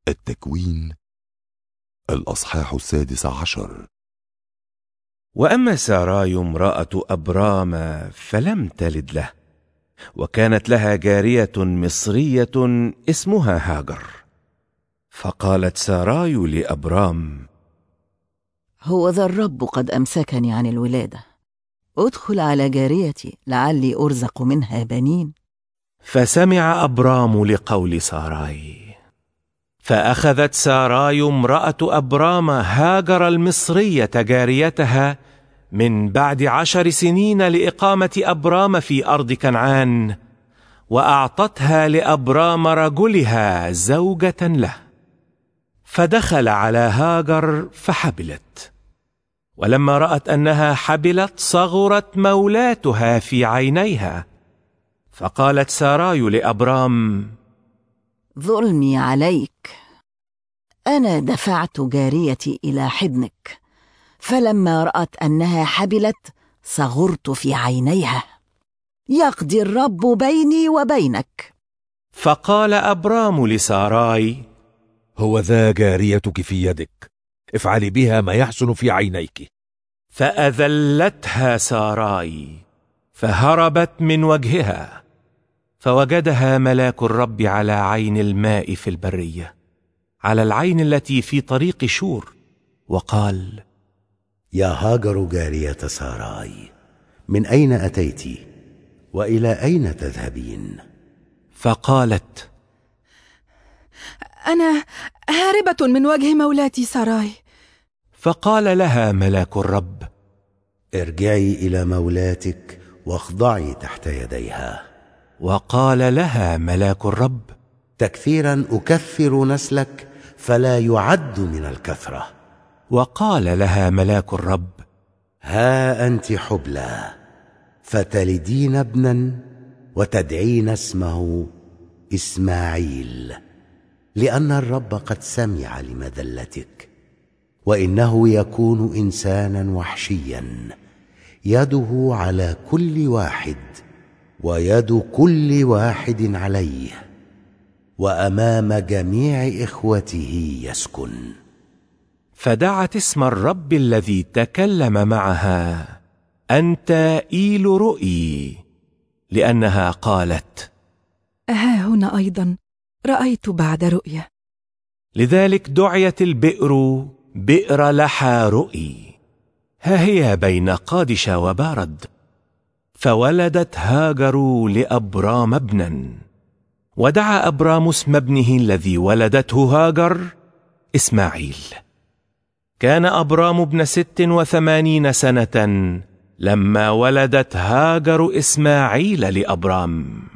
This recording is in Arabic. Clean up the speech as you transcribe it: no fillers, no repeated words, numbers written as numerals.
التكوين الأصحاح 16. وأما ساراي امرأة أبرام فلم تلد له، وكانت لها جارية مصرية اسمها هاجر. فقالت ساراي لأبرام: هو ذا الرب قد أمسكني عن الولادة، أدخل على جاريتي لعلي أرزق منها بنين. فسمع أبرام لقول ساراي، فأخذت ساراي امرأة أبرام هاجر المصرية جاريتها من بعد 10 سنين لإقامة أبرام في أرض كنعان، وأعطتها لأبرام رجلها زوجة له. فدخل على هاجر فحبلت، ولما رأت أنها حبلت صغرت مولاتها في عينيها. فقالت ساراي لأبرام: ظلمي عليك، أنا دفعت جاريتي إلى حضنك، فلما رأت أنها حبلت صغرت في عينيها، يقضي الرب بيني وبينك. فقال أبرام لساراي: هو ذا جاريتك في يدك، افعلي بها ما يحسن في عينيك. فأذلتها ساراي فهربت من وجهها، فوجدها ملاك الرب على عين الماء في البرية، على العين التي في طريق شور، وقال: يا هاجر جارية ساراي، من أين أتيت وإلى أين تذهبين؟ فقالت: أنا هاربة من وجه مولاتي ساراي. فقال لها ملاك الرب: ارجعي إلى مولاتك واخضعي تحت يديها. وقال لها ملاك الرب: تكثيرا أكثر نسلك فلا يعد من الكثرة. وقال لها ملاك الرب: ها أنت حبلى، فتلدين ابنا وتدعين اسمه إسماعيل، لأن الرب قد سمع لمذلتك، وإنه يكون إنسانا وحشيا، يده على كل واحد ويد كل واحد عليه، وأمام جميع إخوته يسكن. فدعت اسم الرب الذي تكلم معها أنت إيل رؤي، لأنها قالت: ها هنا أيضا رأيت بعد رؤية. لذلك دعيت البئر بئر لحى رؤي. ها هي بين قادش وبارد. فولدت هاجر لأبرام ابنا، ودعا أبرام اسم ابنه الذي ولدته هاجر إسماعيل. كان أبرام ابن 86 سنة لما ولدت هاجر إسماعيل لأبرام.